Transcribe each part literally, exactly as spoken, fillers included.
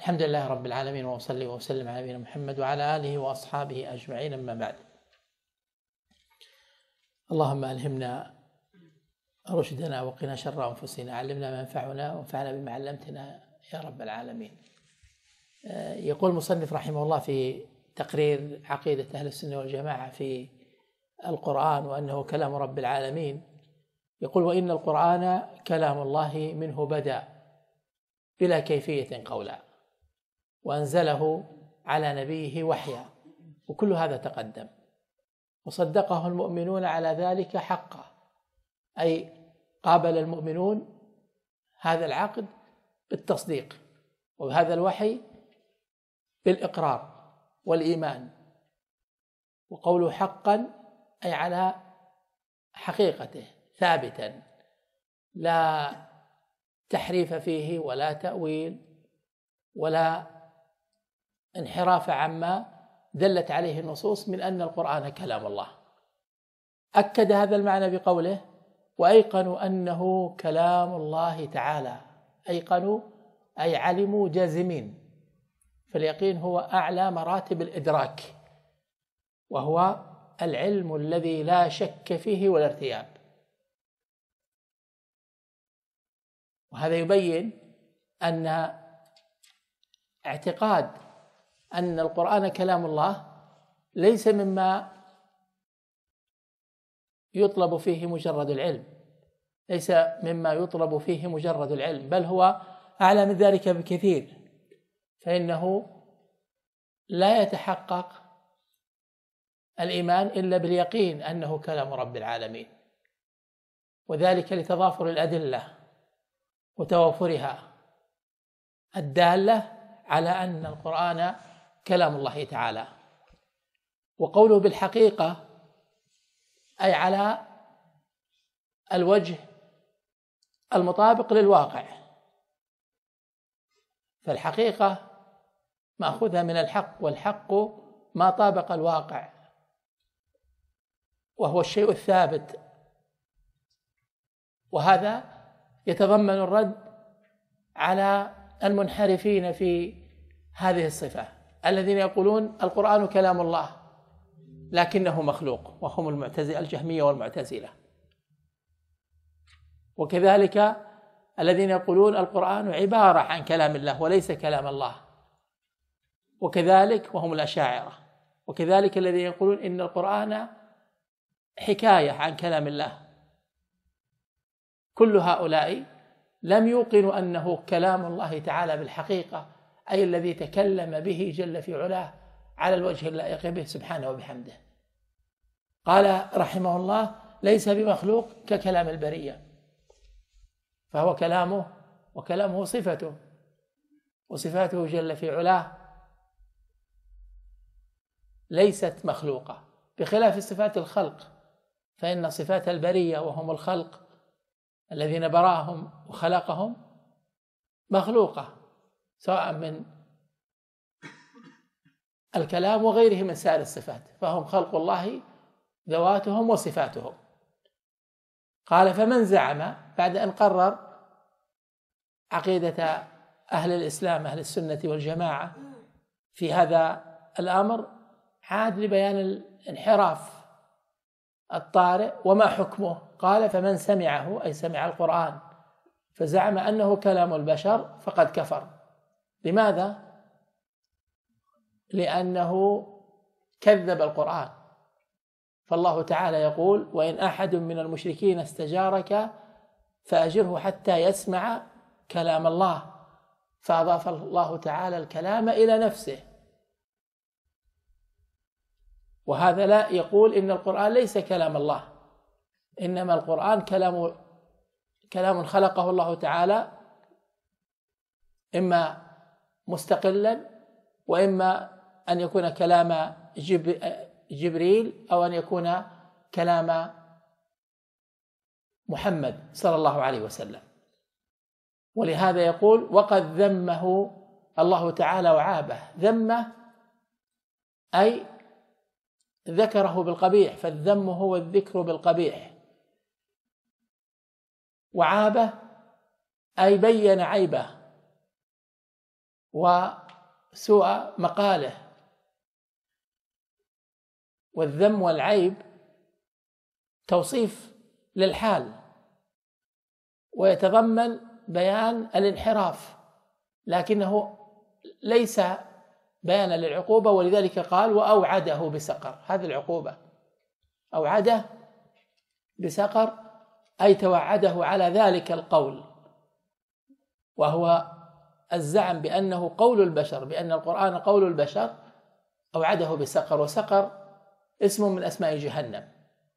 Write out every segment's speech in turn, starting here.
الحمد لله رب العالمين، وأصلي وأسلم على نبينا محمد وعلى آله وأصحابه أجمعين، أما بعد. اللهم ألهمنا رشدنا وقنا شر أنفسنا، علمنا ما ينفعنا وانفعنا بما علمتنا يا رب العالمين. يقول المصنف رحمه الله في تقرير عقيدة أهل السنة والجماعة في القرآن وأنه كلام رب العالمين، يقول: وإن القرآن كلام الله منه بدأ بلا كيفية قولا، وأنزله على نبيه وحيا، وكل هذا تقدم، وصدقه المؤمنون على ذلك حقا، أي قابل المؤمنون هذا العقد بالتصديق، وهذا الوحي بالإقرار والإيمان. وقوله حقا أي على حقيقته ثابتا، لا تحريف فيه ولا تأويل ولا انحراف عما دلت عليه النصوص من أن القرآن كلام الله. أكد هذا المعنى بقوله: وأيقنوا أنه كلام الله تعالى. أيقنوا أي علموا جازمين، فاليقين هو أعلى مراتب الإدراك، وهو العلم الذي لا شك فيه ولا ارتياب. وهذا يبين أن اعتقاد أن القرآن كلام الله ليس مما يطلب فيه مجرد العلم، ليس مما يطلب فيه مجرد العلم، بل هو أعلى من ذلك بكثير، فإنه لا يتحقق الإيمان إلا باليقين أنه كلام رب العالمين، وذلك لتضافر الأدلة وتوافرها الدالة على أن القرآن كلام الله تعالى. وقوله بالحقيقة أي على الوجه المطابق للواقع، فالحقيقة مأخوذة من الحق، والحق ما طابق الواقع، وهو الشيء الثابت. وهذا يتضمن الرد على المنحرفين في هذه الصفة، الذين يقولون القرآن كلام الله لكنه مخلوق، وهم المعتزلة الجهمية والمعتزلة. وكذلك الذين يقولون القرآن عبارة عن كلام الله وليس كلام الله، وكذلك وهم الأشاعرة. وكذلك الذين يقولون إن القرآن حكاية عن كلام الله. كل هؤلاء لم يوقنوا أنه كلام الله تعالى بالحقيقة، أي الذي تكلم به جل في علاه على الوجه اللائق به سبحانه وبحمده. قال رحمه الله: ليس بمخلوق ككلام البرية، فهو كلامه، وكلامه صفته، وصفاته جل في علاه ليست مخلوقة، بخلاف صفات الخلق، فإن صفات البرية وهم الخلق الذين براهم وخلقهم مخلوقة، سواء من الكلام وغيره من سائر الصفات، فهم خلق الله ذواتهم وصفاتهم. قال: فمن زعم، بعد أن قرر عقيدة أهل الإسلام أهل السنة والجماعة في هذا الأمر، عاد لبيان الانحراف الطارئ وما حكمه. قال: فمن سمعه، أي سمع القرآن، فزعم أنه كلام البشر فقد كفر. لماذا؟ لأنه كذب القرآن، فالله تعالى يقول: وإن أحد من المشركين استجارك فأجره حتى يسمع كلام الله، فأضاف الله تعالى الكلام إلى نفسه. وهذا لا يقول إن القرآن ليس كلام الله، إنما القرآن كلام كلام خلقه الله تعالى، إما مستقلا، وإما أن يكون كلام جبريل، أو أن يكون كلام محمد صلى الله عليه وسلم. ولهذا يقول: وقد ذمه الله تعالى وعابه. ذمه أي ذكره بالقبيح، فالذم هو الذكر بالقبيح. وعابه أي بين عيبه، وسوء مقاله، والذم والعيب توصيف للحال ويتضمن بيان الانحراف، لكنه ليس بيانا للعقوبة، ولذلك قال وأوعده بسقر. هذه العقوبة، أوعده بسقر أي توعده على ذلك القول، وهو الزعم بأنه قول البشر، بأن القرآن قول البشر. أوعده بسقر، وسقر اسم من أسماء جهنم.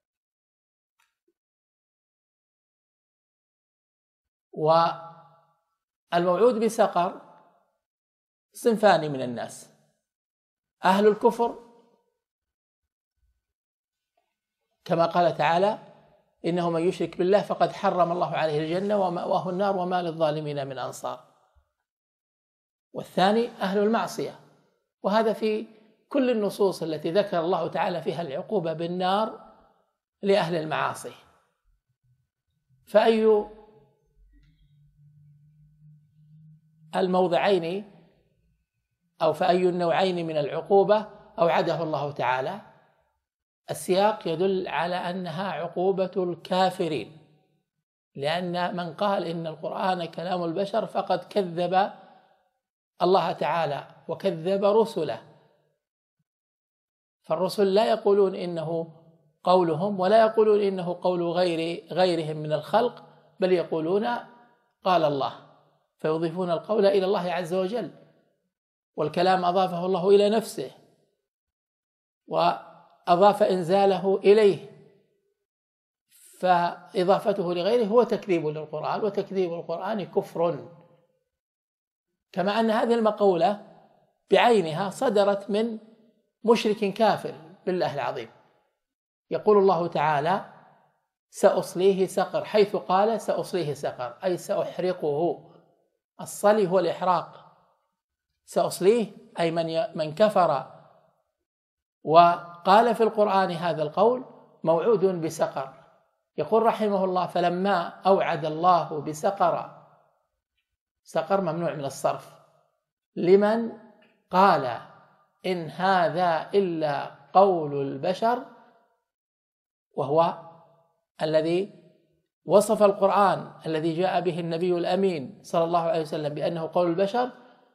والموعود بسقر صنفان من الناس: أهل الكفر كما قال تعالى إنه من يشرك بالله فقد حرم الله عليه الجنة ومأواه النار وما للظالمين من أنصار. والثاني أهل المعصية، وهذا في كل النصوص التي ذكر الله تعالى فيها العقوبة بالنار لأهل المعاصي. فأي الموضعين أو فأي النوعين من العقوبة أوعده الله تعالى؟ السياق يدل على أنها عقوبة الكافرين، لأن من قال إن القرآن كلام البشر فقد كذب الله تعالى وكذب رسله. فالرسل لا يقولون إنه قولهم، ولا يقولون إنه قول غير غيرهم من الخلق، بل يقولون قال الله، فيضيفون القول إلى الله عز وجل، والكلام أضافه الله إلى نفسه وأضاف إنزاله إليه، فإضافته لغيره هو تكذيب للقرآن، وتكذيب القرآن كفر. كما أن هذه المقولة بعينها صدرت من مشرك كافر بالله العظيم. يقول الله تعالى سأصليه سقر، حيث قال سأصليه سقر أي سأحرقه. الصلي هو الإحراق، سأصليه أي من من كفر وقال في القرآن هذا القول موعود بسقر. يقول رحمه الله فلما أوعد الله بسقر، سقر ممنوع من الصرف، لمن قال إن هذا إلا قول البشر، وهو الذي وصف القرآن الذي جاء به النبي الأمين صلى الله عليه وسلم بأنه قول البشر،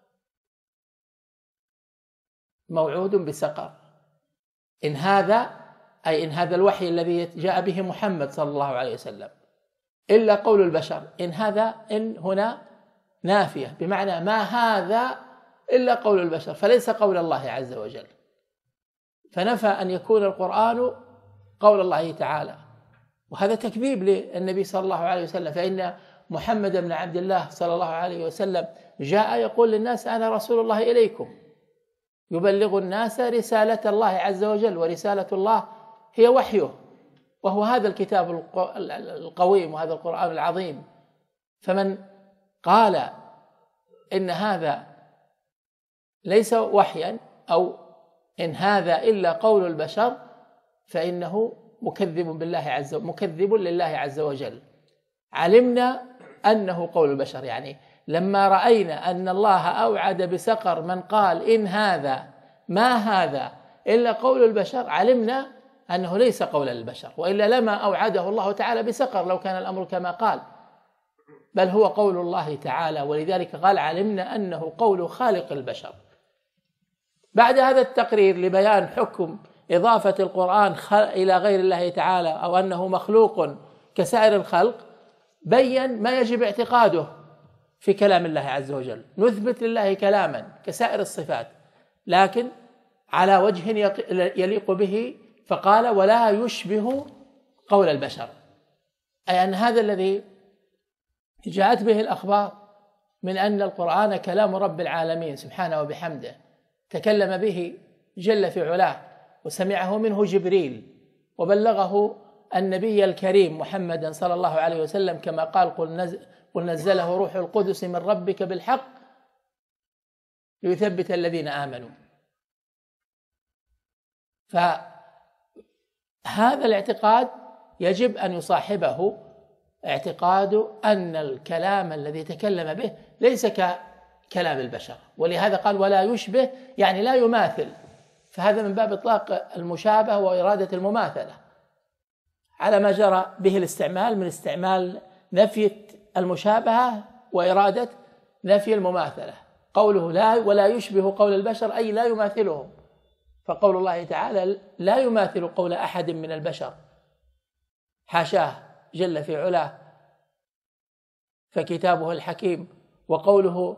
موعود بسقر. إن هذا أي إن هذا الوحي الذي جاء به محمد صلى الله عليه وسلم إلا قول البشر. إن هذا إن هنا نافية، بمعنى ما هذا إلا قول البشر، فليس قول الله عز وجل، فنفى أن يكون القرآن قول الله تعالى، وهذا تكذيب للنبي صلى الله عليه وسلم. فإن محمد بن عبد الله صلى الله عليه وسلم جاء يقول للناس أنا رسول الله إليكم، يبلغ الناس رسالة الله عز وجل، ورسالة الله هي وحيه، وهو هذا الكتاب القويم وهذا القرآن العظيم. فمن قال إن هذا ليس وحيا أو إن هذا إلا قول البشر فإنه مكذب بالله عز وجل، مكذب لله عز وجل. علمنا أنه قول البشر، يعني لما رأينا أن الله أوعد بسقر من قال إن هذا ما هذا إلا قول البشر، علمنا أنه ليس قول البشر، وإلا لما أوعده الله تعالى بسقر لو كان الأمر كما قال، بل هو قول الله تعالى، ولذلك قال علمنا أنه قول خالق البشر. بعد هذا التقرير لبيان حكم إضافة القرآن إلى غير الله تعالى أو أنه مخلوق كسائر الخلق، بين ما يجب اعتقاده في كلام الله عز وجل. نثبت لله كلاما كسائر الصفات، لكن على وجه يليق به، فقال ولا يشبه قول البشر، أي أن هذا الذي جاءت به الأخبار من أن القرآن كلام رب العالمين سبحانه وبحمده، تكلم به جل في علاه، وسمعه منه جبريل، وبلغه النبي الكريم محمدا صلى الله عليه وسلم، كما قال قل, نزل قل نزله روح القدس من ربك بالحق ليثبت الذين آمنوا. فهذا الاعتقاد يجب أن يصاحبه اعتقاد أن الكلام الذي تكلم به ليس كلام البشر، ولهذا قال ولا يشبه يعني لا يماثل، فهذا من باب إطلاق المشابهة وإرادة المماثلة على ما جرى به الاستعمال من استعمال نفي المشابهة وإرادة نفي المماثلة. قوله لا ولا يشبه قول البشر أي لا يماثلهم، فقول الله تعالى لا يماثل قول أحد من البشر حاشاه جل في علاه فكتابه الحكيم، وقوله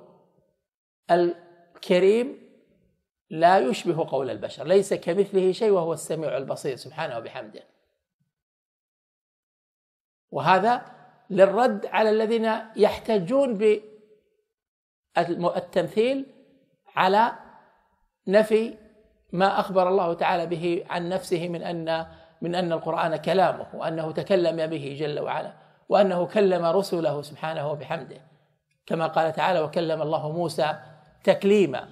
الكريم لا يشبه قول البشر، ليس كمثله شيء وهو السميع البصير سبحانه وبحمده. وهذا للرد على الذين يحتجون بالتمثيل على نفي ما أخبر الله تعالى به عن نفسه من أن من أن القرآن كلامه، وأنه تكلم به جل وعلا، وأنه كلم رسله سبحانه وبحمده، كما قال تعالى وكلم الله موسى تكليما.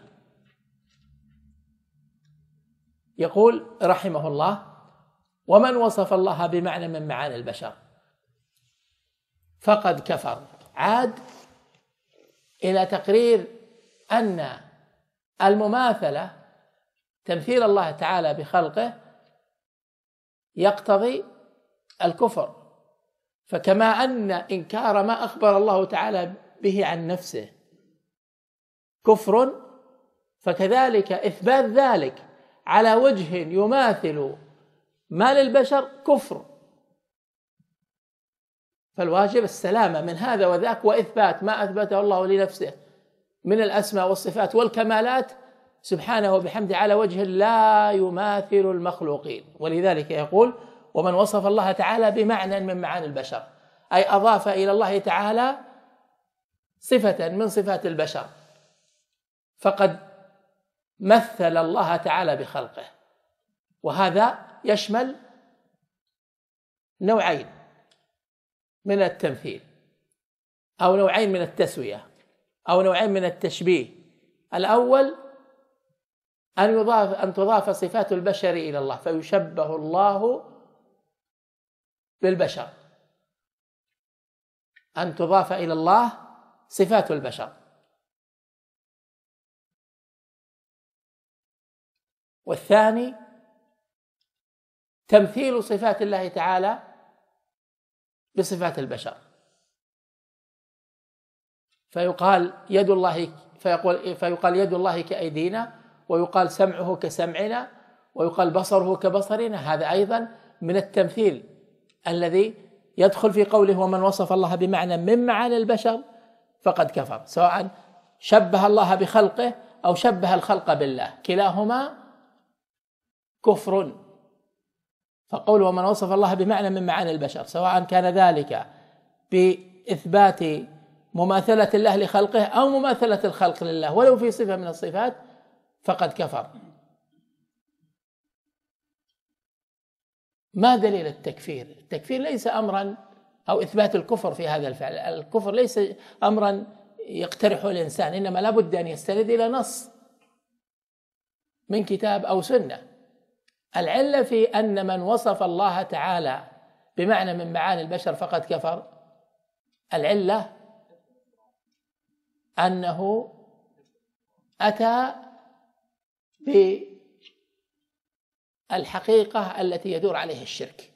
يقول رحمه الله ومن وصف الله بمعنى من معاني البشر فقد كفر. عاد إلى تقرير أن المماثلة تمثيل الله تعالى بخلقه يقتضي الكفر، فكما أن إنكار ما أخبر الله تعالى به عن نفسه كفر، فكذلك إثبات ذلك على وجه يماثل ما للبشر كفر. فالواجب السلامة من هذا وذاك، وإثبات ما أثبته الله لنفسه من الأسماء والصفات والكمالات سبحانه وبحمده على وجه لا يماثل المخلوقين. ولذلك يقول ومن وصف الله تعالى بمعنى من معاني البشر، أي أضاف إلى الله تعالى صفة من صفات البشر، فقد مثل الله تعالى بخلقه. وهذا يشمل نوعين من التمثيل، أو نوعين من التسوية، أو نوعين من التشبيه. الأول أن يضاف أن تضاف صفات البشر إلى الله فيشبه الله بالبشر، أن تضاف إلى الله صفات البشر. والثاني تمثيل صفات الله تعالى بصفات البشر، فيقال يد الله فيقول فيقال يد الله كأيدينا، ويقال سمعه كسمعنا، ويقال بصره كبصرنا. هذا أيضا من التمثيل الذي يدخل في قوله ومن وصف الله بمعنى من معاني البشر فقد كفر، سواء شبه الله بخلقه أو شبه الخلق بالله، كلاهما كفر. فقوله ومن وصف الله بمعنى من معاني البشر سواء كان ذلك بإثبات مماثلة الله لخلقه أو مماثلة الخلق لله ولو في صفة من الصفات فقد كفر. ما دليل التكفير؟ التكفير ليس أمرا أو إثبات الكفر في هذا الفعل، الكفر ليس أمرا يقترحه الإنسان، إنما لا بد أن يستند إلى نص من كتاب أو سنة. العلة في أن من وصف الله تعالى بمعنى من معاني البشر فقد كفر، العلة أنه أتى بالحقيقة التي يدور عليها الشرك،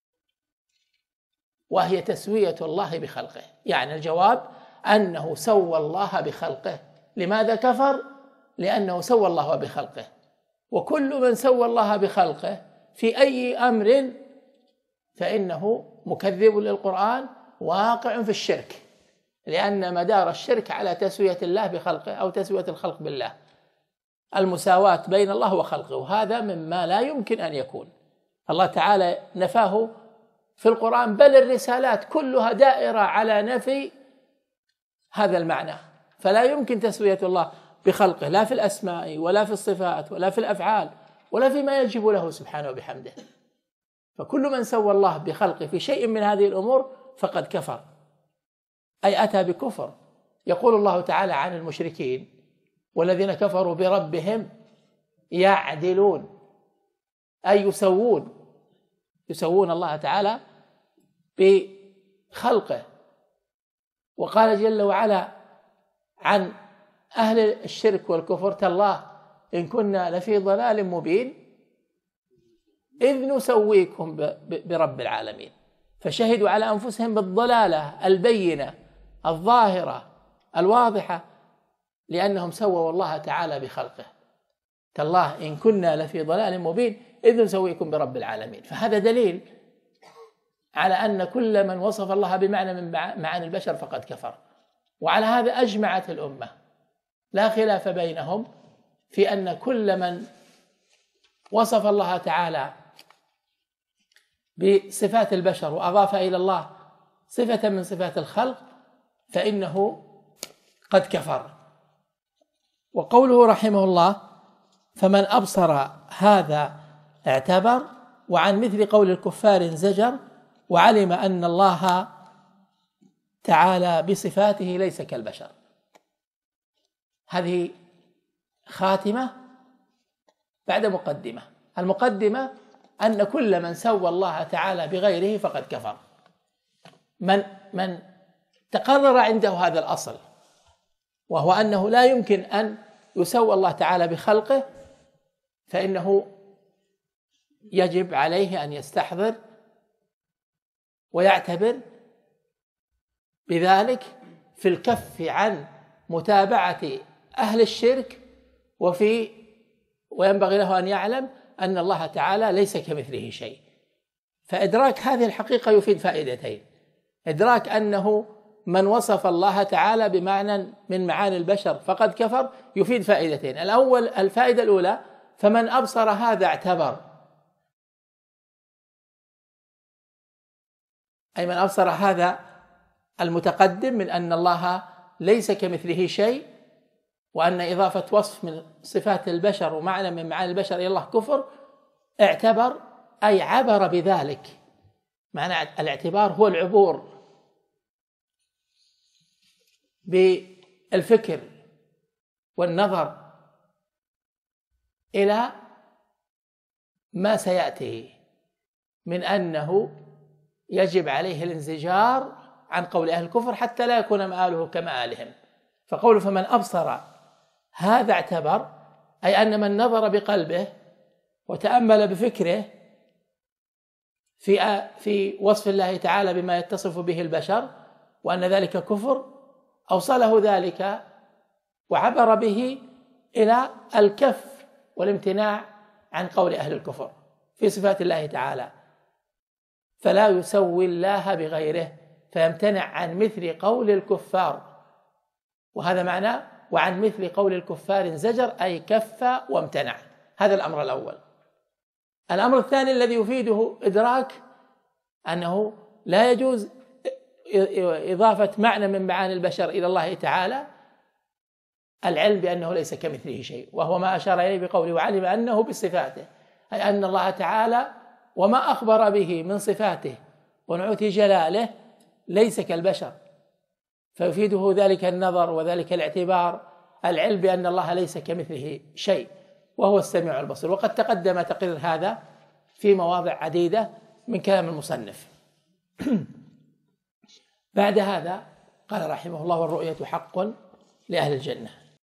وهي تسوية الله بخلقه. يعني الجواب أنه سوى الله بخلقه. لماذا كفر؟ لأنه سوى الله بخلقه، وكل من سوى الله بخلقه في أي أمر فإنه مكذب للقرآن واقع في الشرك، لأن مدار الشرك على تسوية الله بخلقه أو تسوية الخلق بالله، المساواة بين الله وخلقه، وهذا مما لا يمكن أن يكون. الله تعالى نفاه في القرآن، بل الرسالات كلها دائرة على نفي هذا المعنى، فلا يمكن تسوية الله بخلقه لا في الأسماء ولا في الصفات ولا في الأفعال ولا فيما يجب له سبحانه وبحمده. فكل من سوى الله بخلقه في شيء من هذه الأمور فقد كفر، أي أتى بكفر. يقول الله تعالى عن المشركين والذين كفروا بربهم يعدلون، أي يسوون يسوون الله تعالى بخلقه. وقال جل وعلا عن أهل الشرك والكفر: تالله إن كنا لفي ضلال مبين إذ نسويكم برب العالمين. فشهدوا على أنفسهم بالضلالة البينة الظاهرة الواضحة لأنهم سووا الله تعالى بخلقه. تالله إن كنا لفي ضلال مبين إذ نسويكم برب العالمين. فهذا دليل على أن كل من وصف الله بمعنى من معاني البشر فقد كفر. وعلى هذا أجمعت الأمة، لا خلاف بينهم في أن كل من وصف الله تعالى بصفات البشر وأضاف إلى الله صفة من صفات الخلق فإنه قد كفر. وقوله رحمه الله: فمن أبصر هذا اعتبر، وعن مثل قول الكفار انزجر، وعلم أن الله تعالى بصفاته ليس كالبشر. هذه خاتمة بعد مقدمة. المقدمة أن كل من سوى الله تعالى بغيره فقد كفر. من من تقرر عنده هذا الأصل، وهو أنه لا يمكن أن يسوى الله تعالى بخلقه، فإنه يجب عليه أن يستحضر ويعتبر بذلك في الكف عن متابعة أهل الشرك، وفي وينبغي له أن يعلم أن الله تعالى ليس كمثله شيء. فإدراك هذه الحقيقة يفيد فائدتين: إدراك أنه من وصف الله تعالى بمعنى من معاني البشر فقد كفر يفيد فائدتين. الأول الفائدة الأولى: فمن أبصر هذا اعتبر، أي من أبصر هذا المتقدم من أن الله ليس كمثله شيء، وأن إضافة وصف من صفات البشر ومعنى من معاني البشر إلى الله كفر، اعتبر أي عبر بذلك. معنى الاعتبار هو العبور بالفكر والنظر إلى ما سيأتي من أنه يجب عليه الانزجار عن قول أهل الكفر حتى لا يكون مآله كمآلهم. فقول فمن أبصر هذا اعتبر، أي أن من نظر بقلبه وتأمل بفكره في في وصف الله تعالى بما يتصف به البشر وأن ذلك كفر، أوصله ذلك وعبر به إلى الكف والامتناع عن قول أهل الكفر في صفات الله تعالى، فلا يسوي الله بغيره، فيمتنع عن مثل قول الكفار. وهذا معنى وعن مثل قول الكفار انزجر، أي كف وامتنع. هذا الأمر الأول. الأمر الثاني الذي يفيده إدراك أنه لا يجوز إضافة معنى من معاني البشر إلى الله تعالى، العلم بأنه ليس كمثله شيء، وهو ما أشار إليه بقوله وعلم أنه بصفاته، أي أن الله تعالى وما أخبر به من صفاته ونعوت جلاله ليس كالبشر، فيفيده ذلك النظر وذلك الاعتبار، العلم بأن الله ليس كمثله شيء وهو السميع البصير. وقد تقدم تقرير هذا في مواضع عديدة من كلام المصنف. بعد هذا قال رحمه الله: والرؤية حق لأهل الجنة.